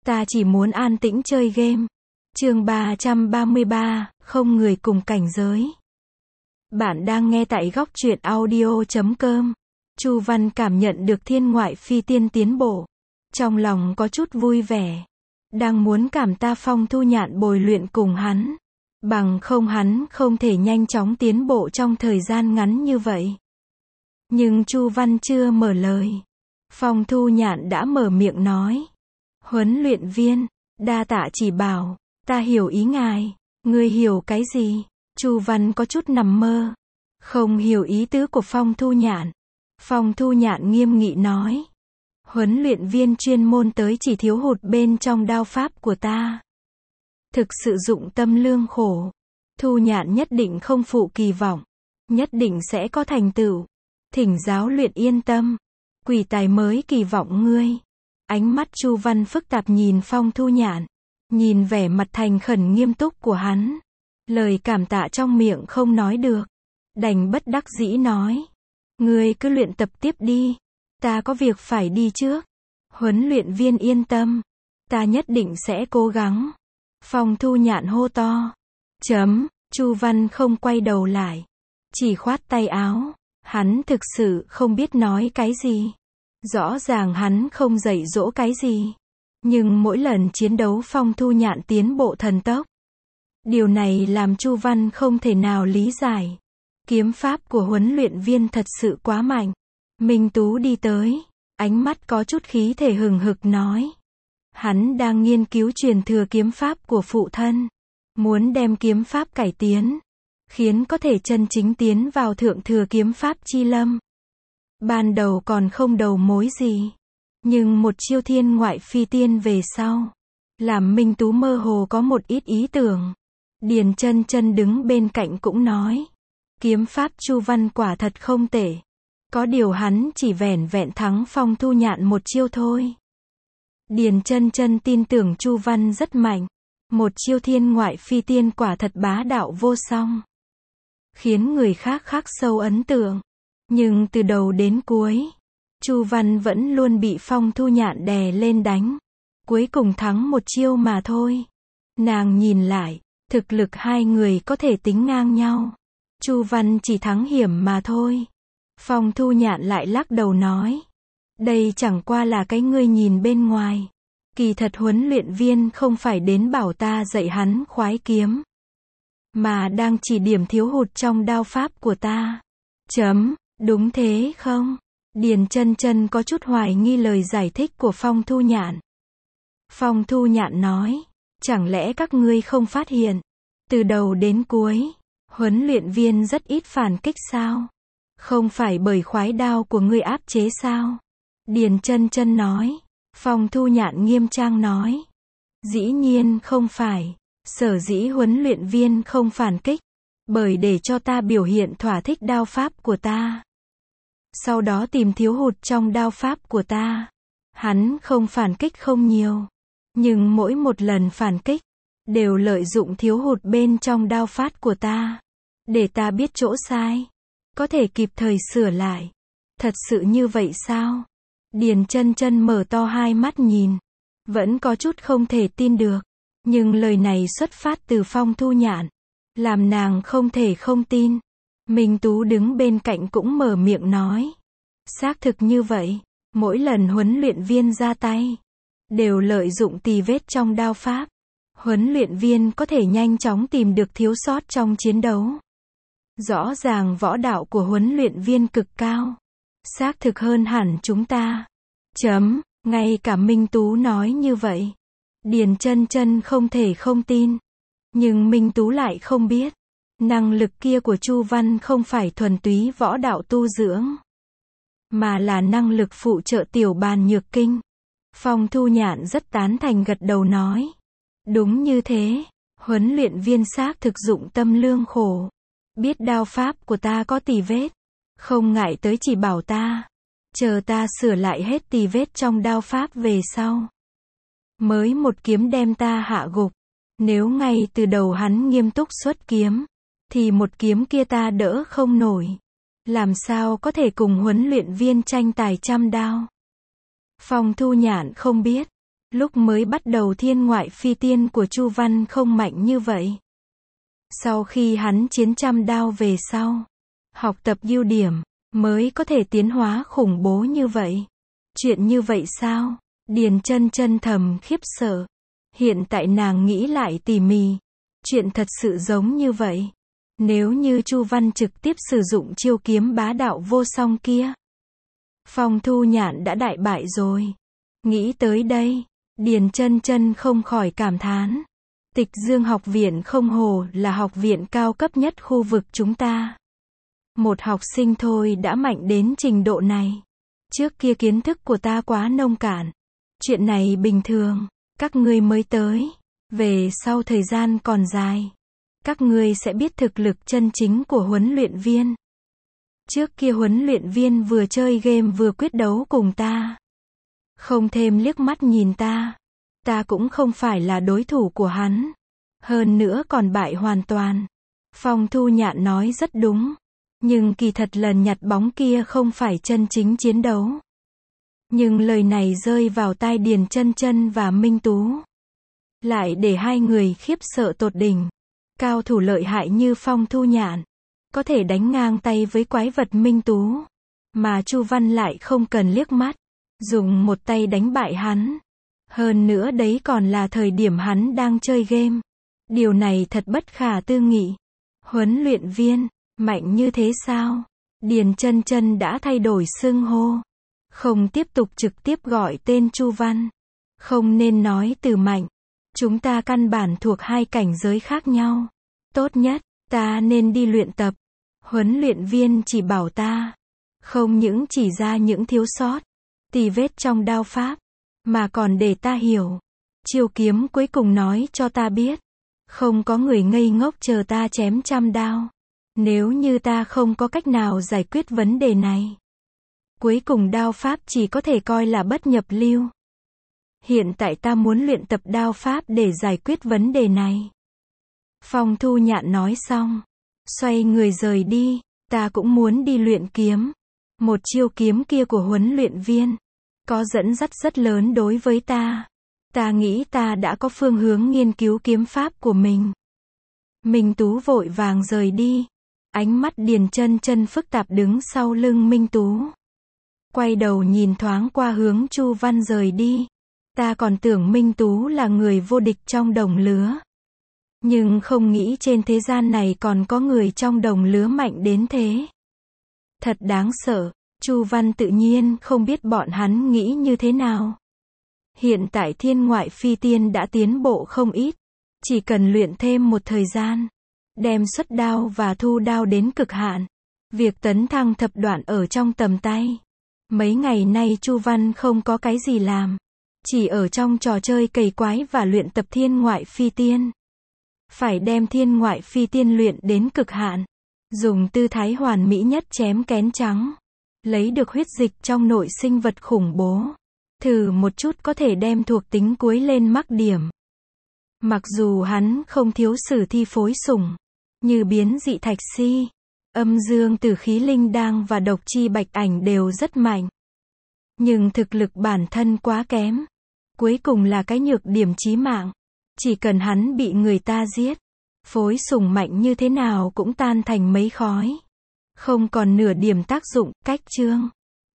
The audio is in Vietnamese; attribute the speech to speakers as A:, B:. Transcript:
A: Ta chỉ muốn an tĩnh chơi game. Chương 333, không người cùng cảnh giới. Bạn đang nghe tại góc truyện audio.com. Chu Văn cảm nhận được thiên ngoại phi tiên tiến bộ. Trong lòng có chút vui vẻ. Đang muốn cảm tạ Phong Thu Nhạn bồi luyện cùng hắn. Bằng không hắn không thể nhanh chóng tiến bộ trong thời gian ngắn như vậy. Nhưng Chu Văn chưa mở lời. Phong Thu Nhạn đã mở miệng nói. Huấn luyện viên, đa tạ chỉ bảo, ta hiểu ý ngài. Ngươi hiểu cái gì? Chu Văn có chút nằm mơ. Không hiểu ý tứ của Phong Thu Nhạn. Phong Thu Nhạn nghiêm nghị nói. Huấn luyện viên chuyên môn tới chỉ thiếu hụt bên trong đao pháp của ta. Thực sự dụng tâm lương khổ. Thu Nhạn nhất định không phụ kỳ vọng. Nhất định sẽ có thành tựu. Thỉnh giáo luyện yên tâm. Quỷ tài mới kỳ vọng ngươi. Ánh mắt Chu Văn phức tạp nhìn Phong Thu Nhạn. Nhìn vẻ mặt thành khẩn nghiêm túc của hắn. Lời cảm tạ trong miệng không nói được. Đành bất đắc dĩ nói. Ngươi cứ luyện tập tiếp đi. Ta có việc phải đi trước. Huấn luyện viên yên tâm. Ta nhất định sẽ cố gắng. Phong Thu Nhạn hô to. Chu Văn không quay đầu lại. Chỉ khoát tay áo. Hắn thực sự không biết nói cái gì. Rõ ràng hắn không dạy dỗ cái gì. Nhưng mỗi lần chiến đấu Phong Thu Nhạn tiến bộ thần tốc. Điều này làm Chu Văn không thể nào lý giải. Kiếm pháp của huấn luyện viên thật sự quá mạnh. Minh Tú đi tới. Ánh mắt có chút khí thể hừng hực nói. Hắn đang nghiên cứu truyền thừa kiếm pháp của phụ thân. Muốn đem kiếm pháp cải tiến. Khiến có thể chân chính tiến vào thượng thừa kiếm pháp chi lâm. Ban đầu còn không đầu mối gì. Nhưng một chiêu thiên ngoại phi tiên về sau. Làm Minh Tú mơ hồ có một ít ý tưởng. Điền Chân Chân đứng bên cạnh cũng nói. Kiếm pháp Chu Văn quả thật không tệ. Có điều hắn chỉ vẻn vẹn thắng Phong Thu Nhạn một chiêu thôi. Điền Chân Chân tin tưởng Chu Văn rất mạnh. Một chiêu thiên ngoại phi tiên quả thật bá đạo vô song. Khiến người khác khắc sâu ấn tượng. Nhưng từ đầu đến cuối, Chu Văn vẫn luôn bị Phong Thu Nhạn đè lên đánh. Cuối cùng thắng một chiêu mà thôi. Nàng nhìn lại, thực lực hai người có thể tính ngang nhau. Chu Văn chỉ thắng hiểm mà thôi. Phong Thu Nhạn lại lắc đầu nói. Đây chẳng qua là cái ngươi nhìn bên ngoài. Kỳ thật huấn luyện viên không phải đến bảo ta dạy hắn khoái kiếm. Mà đang chỉ điểm thiếu hụt trong đao pháp của ta. Đúng thế không? Điền Chân Chân có chút hoài nghi lời giải thích của Phong Thu Nhạn. Phong Thu Nhạn nói. Chẳng lẽ các ngươi không phát hiện. Từ đầu đến cuối, huấn luyện viên rất ít phản kích sao? Không phải bởi khoái đao của ngươi áp chế sao? Điền Chân Chân nói. Phong Thu Nhạn nghiêm trang nói. Dĩ nhiên không phải. Sở dĩ huấn luyện viên không phản kích. Bởi để cho ta biểu hiện thỏa thích đao pháp của ta. Sau đó tìm thiếu hụt trong đao pháp của ta. Hắn không phản kích không nhiều. Nhưng mỗi một lần phản kích, đều lợi dụng thiếu hụt bên trong đao pháp của ta. Để ta biết chỗ sai. Có thể kịp thời sửa lại. Thật sự như vậy sao? Điền Chân Chân mở to hai mắt nhìn. Vẫn có chút không thể tin được. Nhưng lời này xuất phát từ Phong Thu Nhạn. Làm nàng không thể không tin. Minh Tú đứng bên cạnh cũng mở miệng nói. Xác thực như vậy. Mỗi lần huấn luyện viên ra tay. Đều lợi dụng tì vết trong đao pháp. Huấn luyện viên có thể nhanh chóng tìm được thiếu sót trong chiến đấu. Rõ ràng võ đạo của huấn luyện viên cực cao. Xác thực hơn hẳn chúng ta. Ngay cả Minh Tú nói như vậy. Điền Chân Chân không thể không tin. Nhưng Minh Tú lại không biết. Năng lực kia của Chu Văn không phải thuần túy võ đạo tu dưỡng. Mà là năng lực phụ trợ tiểu bàn nhược kinh. Phong Thu Nhạn rất tán thành gật đầu nói. Đúng như thế. Huấn luyện viên xác thực dụng tâm lương khổ. Biết đao pháp của ta có tì vết. Không ngại tới chỉ bảo ta. Chờ ta sửa lại hết tì vết trong đao pháp về sau. Mới một kiếm đem ta hạ gục. Nếu ngay từ đầu hắn nghiêm túc xuất kiếm. Thì một kiếm kia ta đỡ không nổi. Làm sao có thể cùng huấn luyện viên tranh tài trăm đao. Phong Thu Nhạn không biết. Lúc mới bắt đầu thiên ngoại phi tiên của Chu Văn không mạnh như vậy. Sau khi hắn chiến trăm đao về sau, học tập ưu điểm, mới có thể tiến hóa khủng bố như vậy. Chuyện như vậy sao? Điền Chân Chân thầm khiếp sợ. Hiện tại nàng nghĩ lại tỉ mỉ, chuyện thật sự giống như vậy. Nếu như Chu Văn trực tiếp sử dụng chiêu kiếm bá đạo vô song kia, Phong Thu Nhạn đã đại bại rồi. Nghĩ tới đây, Điền Chân Chân không khỏi cảm thán. Tịch Dương học viện không hổ là học viện cao cấp nhất khu vực chúng ta. Một học sinh thôi đã mạnh đến trình độ này. Trước kia kiến thức của ta quá nông cạn. Chuyện này bình thường, các ngươi mới tới. Về sau thời gian còn dài, các ngươi sẽ biết thực lực chân chính của huấn luyện viên. Trước kia huấn luyện viên vừa chơi game vừa quyết đấu cùng ta. Không thêm liếc mắt nhìn ta. Ta cũng không phải là đối thủ của hắn. Hơn nữa còn bại hoàn toàn. Phong Thu Nhạn nói rất đúng. Nhưng kỳ thật lần nhặt bóng kia không phải chân chính chiến đấu. Nhưng lời này rơi vào tai Điền Chân Chân và Minh Tú, lại để hai người khiếp sợ tột đỉnh. Cao thủ lợi hại như Phong Thu Nhạn, có thể đánh ngang tay với quái vật Minh Tú. Mà Chu Văn lại không cần liếc mắt, dùng một tay đánh bại hắn. Hơn nữa đấy còn là thời điểm hắn đang chơi game. Điều này thật bất khả tư nghị. Huấn luyện viên, mạnh như thế sao? Điền Chân Chân đã thay đổi xưng hô. Không tiếp tục trực tiếp gọi tên Chu Văn. Không nên nói từ mạnh. Chúng ta căn bản thuộc hai cảnh giới khác nhau. Tốt nhất, ta nên đi luyện tập. Huấn luyện viên chỉ bảo ta. Không những chỉ ra những thiếu sót, tì vết trong đao pháp, mà còn để ta hiểu. Chiêu kiếm cuối cùng nói cho ta biết. Không có người ngây ngốc chờ ta chém trăm đao. Nếu như ta không có cách nào giải quyết vấn đề này, cuối cùng đao pháp chỉ có thể coi là bất nhập lưu. Hiện tại ta muốn luyện tập đao pháp để giải quyết vấn đề này. Phong Thu Nhạn nói xong, xoay người rời đi. Ta cũng muốn đi luyện kiếm. Một chiêu kiếm kia của huấn luyện viên, có dẫn dắt rất lớn đối với ta. Ta nghĩ ta đã có phương hướng nghiên cứu kiếm pháp của mình. Minh Tú vội vàng rời đi. Ánh mắt Điền Chân Chân phức tạp đứng sau lưng Minh Tú. Quay đầu nhìn thoáng qua hướng Chu Văn rời đi. Ta còn tưởng Minh Tú là người vô địch trong đồng lứa. Nhưng không nghĩ trên thế gian này còn có người trong đồng lứa mạnh đến thế. Thật đáng sợ. Chu Văn tự nhiên không biết bọn hắn nghĩ như thế nào. Hiện tại thiên ngoại phi tiên đã tiến bộ không ít. Chỉ cần luyện thêm một thời gian, đem xuất đao và thu đao đến cực hạn. Việc tấn thăng thập đoạn ở trong tầm tay. Mấy ngày nay Chu Văn không có cái gì làm. Chỉ ở trong trò chơi cày quái và luyện tập thiên ngoại phi tiên. Phải đem thiên ngoại phi tiên luyện đến cực hạn. Dùng tư thái hoàn mỹ nhất chém kén trắng. Lấy được huyết dịch trong nội sinh vật khủng bố. Thử một chút có thể đem thuộc tính cuối lên mắc điểm. Mặc dù hắn không thiếu sử thi phối sủng, như biến dị thạch si, âm dương tử khí linh đang và độc chi bạch ảnh đều rất mạnh. Nhưng thực lực bản thân quá kém. Cuối cùng là cái nhược điểm chí mạng. Chỉ cần hắn bị người ta giết, phối sủng mạnh như thế nào cũng tan thành mấy khói. Không còn nửa điểm tác dụng. Cách chương